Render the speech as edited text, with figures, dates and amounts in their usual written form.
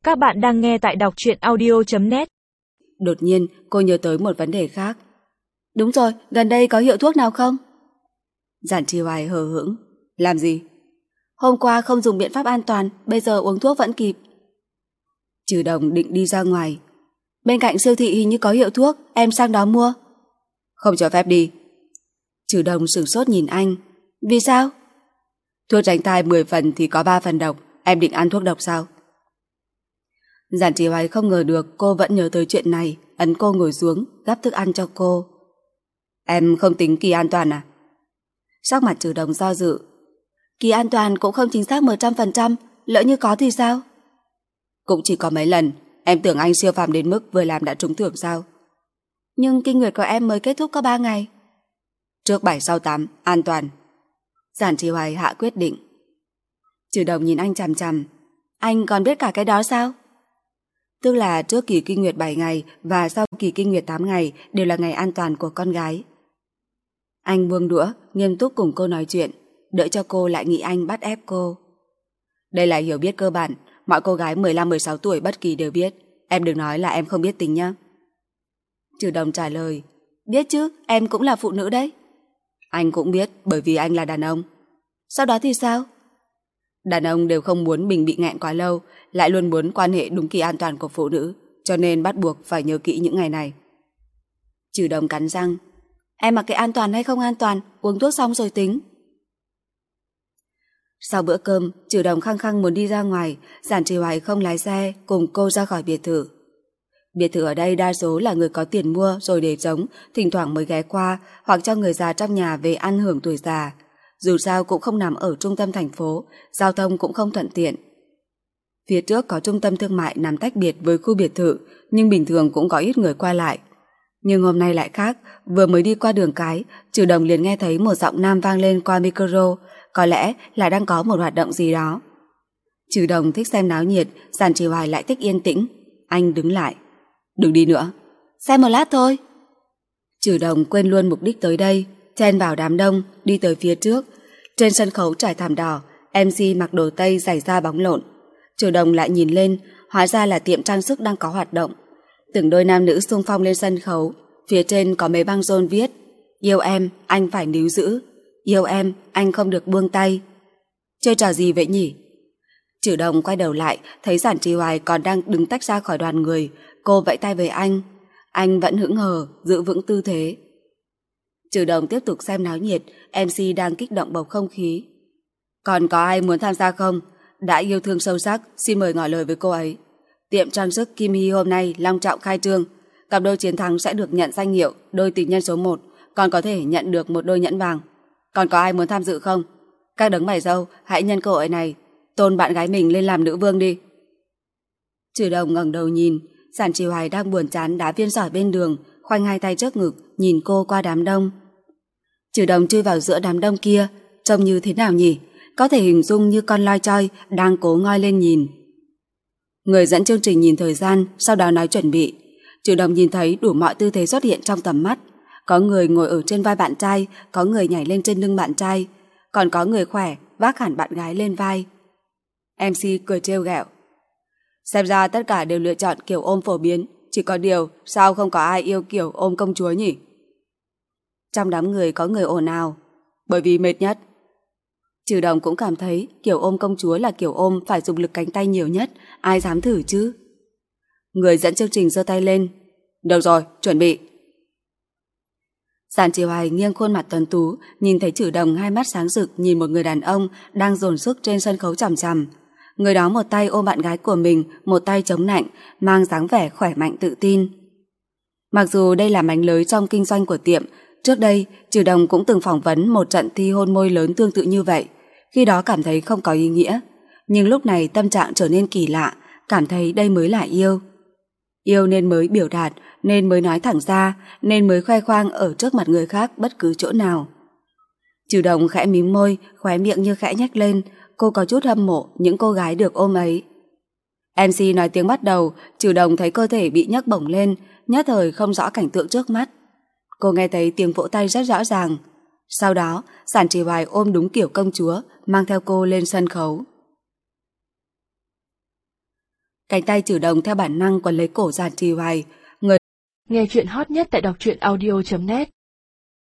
Các bạn đang nghe tại đọc truyện audio.net. Đột nhiên cô nhớ tới một vấn đề khác. Đúng rồi, gần đây có hiệu thuốc nào không? Giản Chi Hoài hờ hững. Làm gì? Hôm qua không dùng biện pháp an toàn, bây giờ uống thuốc vẫn kịp. Trừ Đồng định đi ra ngoài. Bên cạnh siêu thị hình như có hiệu thuốc, em sang đó mua. Không cho phép đi. Trừ Đồng sửng sốt nhìn anh. Vì sao? Thuốc tránh thai 10 phần thì có 3 phần độc, em định ăn thuốc độc sao? Giản Chi Hoài không ngờ được cô vẫn nhớ tới chuyện này, ấn cô ngồi xuống, gắp thức ăn cho cô. Em không tính kỳ an toàn à? Sắc mặt Trừ Đồng do dự. Kỳ an toàn cũng không chính xác 100%, lỡ như có thì sao? Cũng chỉ có mấy lần, em tưởng anh siêu phàm đến mức vừa làm đã trúng thưởng sao? Nhưng kinh nguyệt của em mới kết thúc có 3 ngày. Trước 7 sau 8, an toàn. Giản Chi Hoài hạ quyết định. Trừ Đồng nhìn anh chằm chằm. Anh còn biết cả cái đó sao? Tức là trước kỳ kinh nguyệt 7 ngày và sau kỳ kinh nguyệt 8 ngày đều là ngày an toàn của con gái. Anh buông đũa, nghiêm túc cùng cô nói chuyện, đợi cho cô lại nghĩ anh bắt ép cô. Đây là hiểu biết cơ bản, mọi cô gái 15-16 tuổi bất kỳ đều biết. Em đừng nói là em không biết tính nhá. Trừ Đồng trả lời. Biết chứ, em cũng là phụ nữ đấy. Anh cũng biết, bởi vì anh là đàn ông. Sau đó thì sao? Đàn ông đều không muốn mình bị nghẹn quá lâu, lại luôn muốn quan hệ đúng kỳ an toàn của phụ nữ, cho nên bắt buộc phải nhớ kỹ những ngày này. Trừ Đồng cắn răng. Em mặc kệ an toàn hay không an toàn, uống thuốc xong rồi tính. Sau bữa cơm, Trừ Đồng khăng khăng muốn đi ra ngoài, Giản Chi Hoài không lái xe, cùng cô ra khỏi biệt thự. Biệt thự ở đây đa số là người có tiền mua rồi để trống, thỉnh thoảng mới ghé qua, hoặc cho người già trong nhà về ăn hưởng tuổi già. Dù sao cũng không nằm ở trung tâm thành phố, giao thông cũng không thuận tiện. Phía trước có trung tâm thương mại nằm tách biệt với khu biệt thự, nhưng bình thường cũng có ít người qua lại. Nhưng hôm nay lại khác, vừa mới đi qua đường cái, Trừ Đồng liền nghe thấy một giọng nam vang lên qua micro, có lẽ là đang có một hoạt động gì đó. Trừ Đồng thích xem náo nhiệt, Giản Chi Hoài lại thích yên tĩnh. Anh đứng lại. Đừng đi nữa. Xem một lát thôi. Trừ Đồng quên luôn mục đích tới đây, chen vào đám đông, đi tới phía trước. Trên sân khấu trải thảm đỏ, MC mặc đồ tây giày da bóng lộn. Trừ Đồng lại nhìn lên, hóa ra là tiệm trang sức đang có hoạt động. Từng đôi nam nữ xung phong lên sân khấu, phía trên có mấy băng rôn viết: Yêu em, anh phải níu giữ. Yêu em, anh không được buông tay. Chơi trò gì vậy nhỉ? Trừ Đồng quay đầu lại, thấy Giản Chi Hoài còn đang đứng tách ra khỏi đoàn người. Cô vẫy tay với anh. Anh vẫn hững hờ, giữ vững tư thế. Trừ Đồng tiếp tục xem náo nhiệt, MC đang kích động bầu không khí. Còn có ai muốn tham gia không? Đã yêu thương sâu sắc, xin mời ngỏ lời với cô ấy. Tiệm trang sức Kim Hy hôm nay long trọng khai trương. Cặp đôi chiến thắng sẽ được nhận danh hiệu đôi tình nhân số 1, còn có thể nhận được một đôi nhẫn vàng. Còn có ai muốn tham dự không? Các đấng mày râu, hãy nhân cơ hội này tôn bạn gái mình lên làm nữ vương đi. Trừ Đồng ngẩng đầu nhìn, Giản Chi Hoài đang buồn chán đá viên sỏi bên đường, khoanh hai tay trước ngực, nhìn cô qua đám đông. Trừ Đồng chui vào giữa đám đông kia, trông như thế nào nhỉ? Có thể hình dung như con loi choi đang cố ngoi lên nhìn. Người dẫn chương trình nhìn thời gian, sau đó nói chuẩn bị. Trừ Đồng nhìn thấy đủ mọi tư thế xuất hiện trong tầm mắt. Có người ngồi ở trên vai bạn trai, có người nhảy lên trên lưng bạn trai, còn có người khỏe vác hẳn bạn gái lên vai. MC cười trêu ghẹo. Xem ra tất cả đều lựa chọn kiểu ôm phổ biến, chỉ có điều sao không có ai yêu kiểu ôm công chúa nhỉ? Trong đám người có người ồn ào. Bởi vì mệt nhất. Trừ Đồng cũng cảm thấy kiểu ôm công chúa là kiểu ôm phải dùng lực cánh tay nhiều nhất, ai dám thử chứ? Người dẫn chương trình giơ tay lên. Được rồi, chuẩn bị. Giản Chi Hoài nghiêng khuôn mặt tuấn tú, nhìn thấy Trừ Đồng hai mắt sáng rực nhìn một người đàn ông đang dồn sức trên sân khấu chằm chằm. Người đó một tay ôm bạn gái của mình, một tay chống nạnh, mang dáng vẻ khỏe mạnh tự tin. Mặc dù đây là mánh lới trong kinh doanh của tiệm, trước đây Trừ Đồng cũng từng phỏng vấn một trận thi hôn môi lớn tương tự như vậy, khi đó cảm thấy không có ý nghĩa. Nhưng lúc này tâm trạng trở nên kỳ lạ, cảm thấy đây mới là yêu. Yêu nên mới biểu đạt, nên mới nói thẳng ra, nên mới khoe khoang ở trước mặt người khác bất cứ chỗ nào. Trừ Đồng khẽ mím môi, khóe miệng như khẽ nhếch lên, cô có chút hâm mộ những cô gái được ôm ấy. MC nói tiếng bắt đầu, Trừ Đồng thấy cơ thể bị nhấc bổng lên, nhất thời không rõ cảnh tượng trước mắt. Cô nghe thấy tiếng vỗ tay rất rõ ràng. Sau đó, Giản Chi Hoài ôm đúng kiểu công chúa, mang theo cô lên sân khấu. Cánh tay Trừ Đồng theo bản năng quấn lấy cổ Giản Trì Hoài. Nghe chuyện hot nhất tại đọc truyện audio.net